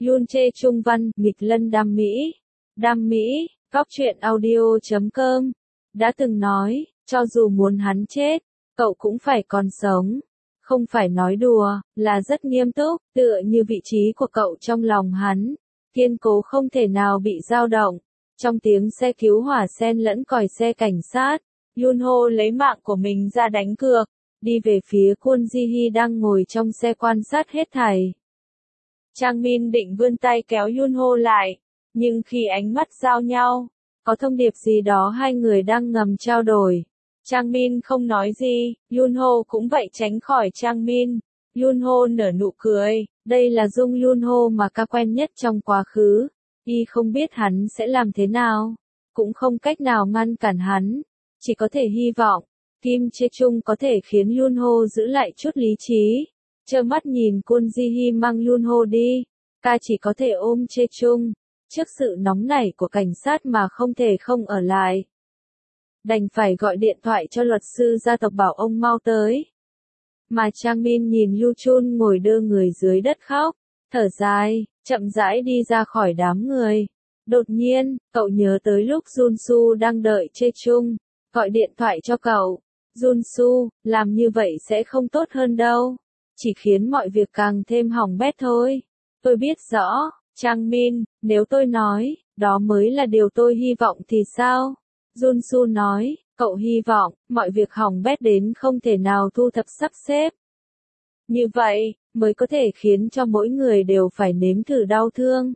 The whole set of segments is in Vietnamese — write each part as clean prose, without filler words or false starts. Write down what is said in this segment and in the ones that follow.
Yoon Chae Chung văn, nghịch lân đam mỹ. Đam mỹ, góc truyện audio.com. Đã từng nói, cho dù muốn hắn chết, cậu cũng phải còn sống. Không phải nói đùa, là rất nghiêm túc, tựa như vị trí của cậu trong lòng hắn. Kiên cố không thể nào bị dao động. Trong tiếng xe cứu hỏa xen lẫn còi xe cảnh sát, Yoon Ho lấy mạng của mình ra đánh cược, đi về phía Kwon Ji Hee đang ngồi trong xe quan sát hết thảy. Chang Min định vươn tay kéo Yoon Ho lại, nhưng khi ánh mắt giao nhau, có thông điệp gì đó hai người đang ngầm trao đổi. Chang Min không nói gì, Yoon Ho cũng vậy tránh khỏi Chang Min. Yoon Ho nở nụ cười, đây là Dung Yoon Ho mà ca quen nhất trong quá khứ. Y không biết hắn sẽ làm thế nào, cũng không cách nào ngăn cản hắn, chỉ có thể hy vọng Kim Chae Chung có thể khiến Yoon Ho giữ lại chút lý trí. Trơ mắt nhìn Kwon Ji Hee mang Yoon Ho đi, ca chỉ có thể ôm Chae Chung, trước sự nóng nảy của cảnh sát mà không thể không ở lại. Đành phải gọi điện thoại cho luật sư gia tộc bảo ông mau tới. Mà Chang Min nhìn Yoo Chun ngồi đơ người dưới đất khóc, thở dài, chậm rãi đi ra khỏi đám người. Đột nhiên, cậu nhớ tới lúc Jun Soo đang đợi Chae Chung, gọi điện thoại cho cậu. Jun Soo, làm như vậy sẽ không tốt hơn đâu, chỉ khiến mọi việc càng thêm hỏng bét thôi. Tôi biết rõ, Chang Min, nếu tôi nói, đó mới là điều tôi hy vọng thì sao? Jun Soo nói, cậu hy vọng, mọi việc hỏng bét đến không thể nào thu thập sắp xếp. Như vậy, mới có thể khiến cho mỗi người đều phải nếm thử đau thương.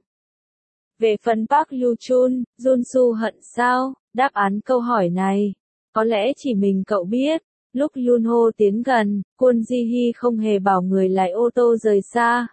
Về phần Park Yoo Chun, Jun Soo hận sao? Đáp án câu hỏi này, có lẽ chỉ mình cậu biết. Lúc Yoon Ho tiến gần, Kwon Ji Hee không hề bảo người lái ô tô rời xa.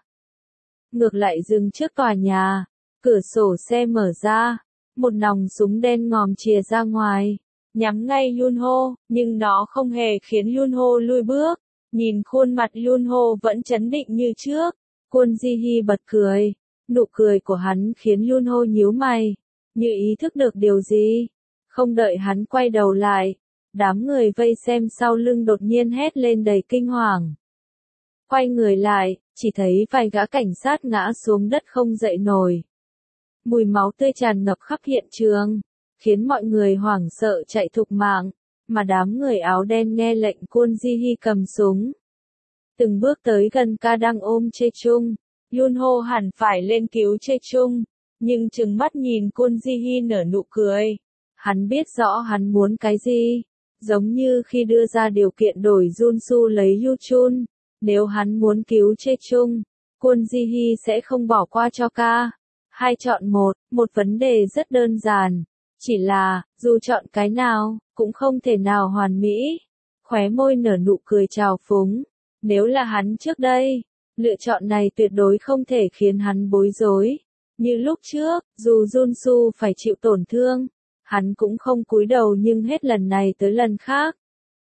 Ngược lại dừng trước tòa nhà, cửa sổ xe mở ra, một nòng súng đen ngòm chìa ra ngoài, nhắm ngay Yoon Ho, nhưng nó không hề khiến Yoon Ho lùi bước. Nhìn khuôn mặt Yoon Ho vẫn trấn định như trước, Kwon Ji Hee bật cười. Nụ cười của hắn khiến Yoon Ho nhíu mày, như ý thức được điều gì. Không đợi hắn quay đầu lại, đám người vây xem sau lưng đột nhiên hét lên đầy kinh hoàng. Quay người lại, chỉ thấy vài gã cảnh sát ngã xuống đất không dậy nổi. Mùi máu tươi tràn ngập khắp hiện trường, khiến mọi người hoảng sợ chạy thục mạng, mà đám người áo đen nghe lệnh Kwon Ji Hee cầm súng. Từng bước tới gần ca đang ôm Chae Chung, Yoon Ho hẳn phải lên cứu Chae Chung, nhưng trừng mắt nhìn Kwon Ji Hee nở nụ cười. Hắn biết rõ hắn muốn cái gì, giống như khi đưa ra điều kiện đổi Jun Soo lấy Yoo Chun. Nếu hắn muốn cứu Chae Chung, Kwon Ji Hee sẽ không bỏ qua cho ca. Hai chọn một vấn đề rất đơn giản. Chỉ là, dù chọn cái nào, cũng không thể nào hoàn mỹ. Khóe môi nở nụ cười trào phúng. Nếu là hắn trước đây, lựa chọn này tuyệt đối không thể khiến hắn bối rối. Như lúc trước, dù Jun Soo phải chịu tổn thương, hắn cũng không cúi đầu, nhưng hết lần này tới lần khác.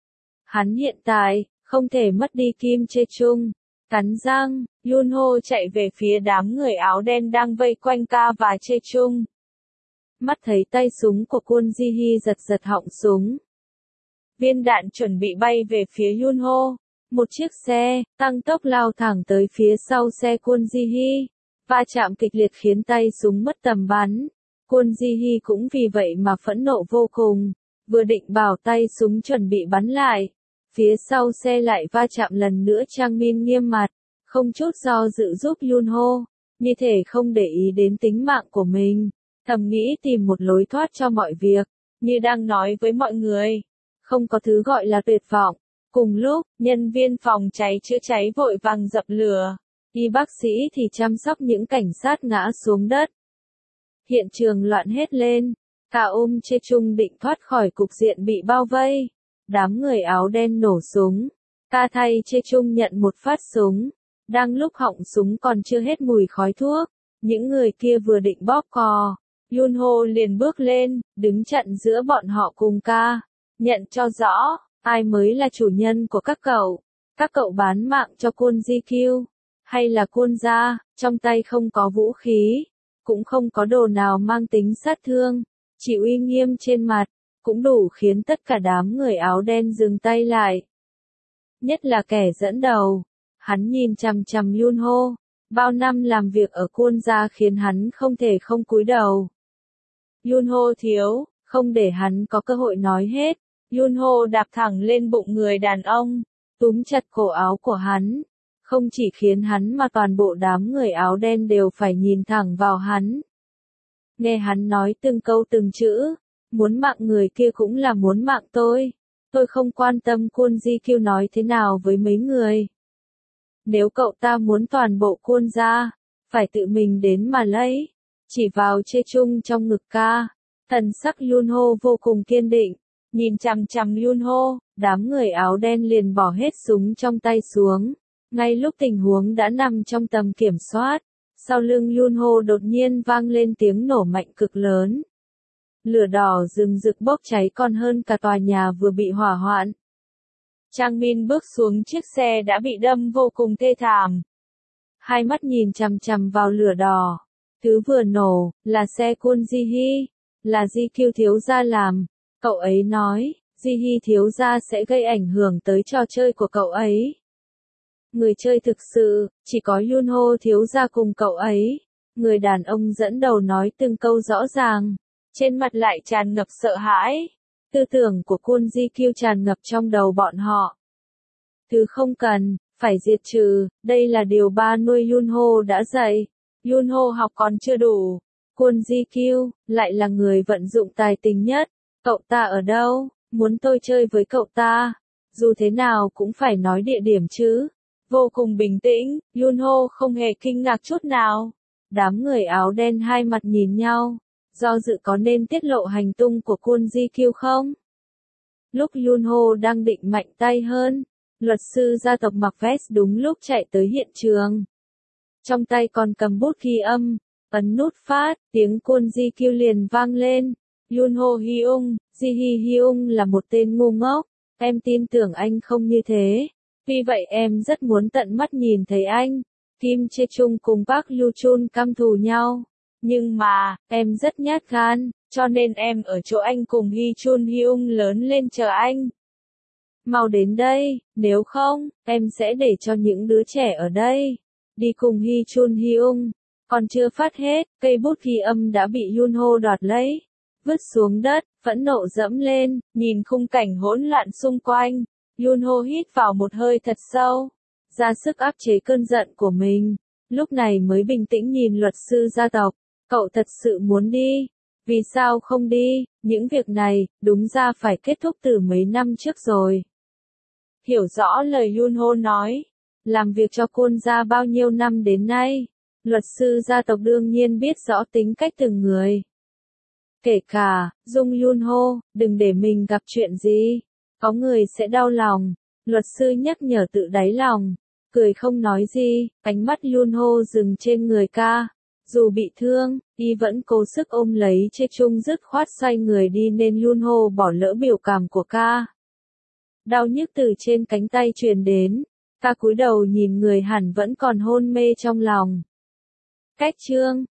Hắn hiện tại, không thể mất đi Kim Chae Chung. Cắn răng, Yoon Ho chạy về phía đám người áo đen đang vây quanh ca và Chae Chung. Mắt thấy tay súng của Kwon Ji Hee giật giật họng súng. Viên đạn chuẩn bị bay về phía Yoon Ho. Một chiếc xe, tăng tốc lao thẳng tới phía sau xe Kwon Ji Hee. Va chạm kịch liệt khiến tay súng mất tầm bắn. Kwon Ji Hee cũng vì vậy mà phẫn nộ vô cùng. Vừa định bảo tay súng chuẩn bị bắn lại, phía sau xe lại va chạm lần nữa. Chang Min nghiêm mặt, không chút do dự giúp Yoon Ho, như thể không để ý đến tính mạng của mình, thầm nghĩ tìm một lối thoát cho mọi việc, như đang nói với mọi người, không có thứ gọi là tuyệt vọng. Cùng lúc, nhân viên phòng cháy chữa cháy vội vàng dập lửa, y bác sĩ thì chăm sóc những cảnh sát ngã xuống đất. Hiện trường loạn hết lên, cả ôm Chae Chung định thoát khỏi cục diện bị bao vây. Đám người áo đen nổ súng, ca thay Chae Chung nhận một phát súng. Đang lúc họng súng còn chưa hết mùi khói thuốc, những người kia vừa định bóp cò, Yoon Ho liền bước lên, đứng chặn giữa bọn họ cùng ca. Nhận cho rõ, ai mới là chủ nhân của các cậu? Các cậu bán mạng cho Kwon Ji Kyu, hay là Kwon gia, trong tay không có vũ khí, cũng không có đồ nào mang tính sát thương, chỉ uy nghiêm trên mặt, cũng đủ khiến tất cả đám người áo đen dừng tay lại. Nhất là kẻ dẫn đầu, hắn nhìn chằm chằm Yoon Ho, Bao năm làm việc ở Kwon gia khiến hắn không thể không cúi đầu. Yunho thiếu, không để hắn có cơ hội nói hết. Yunho đạp thẳng lên bụng người đàn ông, túm chặt cổ áo của hắn. Không chỉ khiến hắn mà toàn bộ đám người áo đen đều phải nhìn thẳng vào hắn. Nghe hắn nói từng câu từng chữ, muốn mạng người kia cũng là muốn mạng tôi. Tôi không quan tâm Kwon Ji Kyu nói thế nào với mấy người. Nếu cậu ta muốn toàn bộ Kwon gia, phải tự mình đến mà lấy. Chỉ vào Chê Chung trong ngực ca. Thần sắc Yunho vô cùng kiên định. Nhìn chằm chằm Yunho, đám người áo đen liền bỏ hết súng trong tay xuống. Ngay lúc tình huống đã nằm trong tầm kiểm soát, sau lưng Yunho đột nhiên vang lên tiếng nổ mạnh cực lớn. Lửa đỏ rừng rực bốc cháy còn hơn cả tòa nhà vừa bị hỏa hoạn. Chang Min bước xuống chiếc xe đã bị đâm vô cùng thê thảm. Hai mắt nhìn chằm chằm vào lửa đỏ. Thứ vừa nổ, là xe Kwon Ji Hee, là Ji Kyu thiếu gia làm. Cậu ấy nói, Ji Hee thiếu gia sẽ gây ảnh hưởng tới trò chơi của cậu ấy. Người chơi thực sự, chỉ có Yunho thiếu gia cùng cậu ấy. Người đàn ông dẫn đầu nói từng câu rõ ràng. Trên mặt lại tràn ngập sợ hãi. Tư tưởng của Kwon Ji Kyu tràn ngập trong đầu bọn họ. Thứ không cần, phải diệt trừ, đây là điều ba nuôi Yunho đã dạy. Yunho học còn chưa đủ. Kwon Ji Kyu, lại là người vận dụng tài tình nhất. Cậu ta ở đâu? Muốn tôi chơi với cậu ta? Dù thế nào cũng phải nói địa điểm chứ. Vô cùng bình tĩnh, Yunho không hề kinh ngạc chút nào. Đám người áo đen hai mặt nhìn nhau. Do dự có nên tiết lộ hành tung của Kwon Ji Kyu không? Lúc Yunho đang định mạnh tay hơn, luật sư gia tộc mặc vest đúng lúc chạy tới hiện trường. Trong tay còn cầm bút ghi âm, ấn nút phát, tiếng Kwon Ji Kyu liền vang lên. Yunho Hyung, Ji Hee Hyung là một tên ngu ngốc, em tin tưởng anh không như thế. Vì vậy em rất muốn tận mắt nhìn thấy anh, Kim Chê Chung cùng Park Yu Chun căm thù nhau. Nhưng mà, em rất nhát gan, cho nên em ở chỗ anh cùng Hee Chun Hyung lớn lên chờ anh. Mau đến đây, nếu không, em sẽ để cho những đứa trẻ ở đây đi cùng Hee Chun Hyung. Còn chưa phát hết, cây bút ghi âm đã bị Yunho đoạt lấy, vứt xuống đất, phẫn nộ dẫm lên, nhìn khung cảnh hỗn loạn xung quanh. Yunho hít vào một hơi thật sâu, ra sức áp chế cơn giận của mình, lúc này mới bình tĩnh nhìn luật sư gia tộc. Cậu thật sự muốn đi? Vì sao không đi? Những việc này, đúng ra phải kết thúc từ mấy năm trước rồi. Hiểu rõ lời Yunho nói. Làm việc cho Kwon gia bao nhiêu năm đến nay, luật sư gia tộc đương nhiên biết rõ tính cách từng người. Kể cả, Dung Yunho, đừng để mình gặp chuyện gì. Có người sẽ đau lòng. Luật sư nhắc nhở tự đáy lòng. Cười không nói gì, ánh mắt Yunho dừng trên người ca. Dù bị thương, y vẫn cố sức ôm lấy Chê Chung dứt khoát xoay người đi nên Yunho bỏ lỡ biểu cảm của ca. Đau nhức từ trên cánh tay truyền đến. Ca cúi đầu nhìn người hẳn vẫn còn hôn mê trong lòng. Cách chương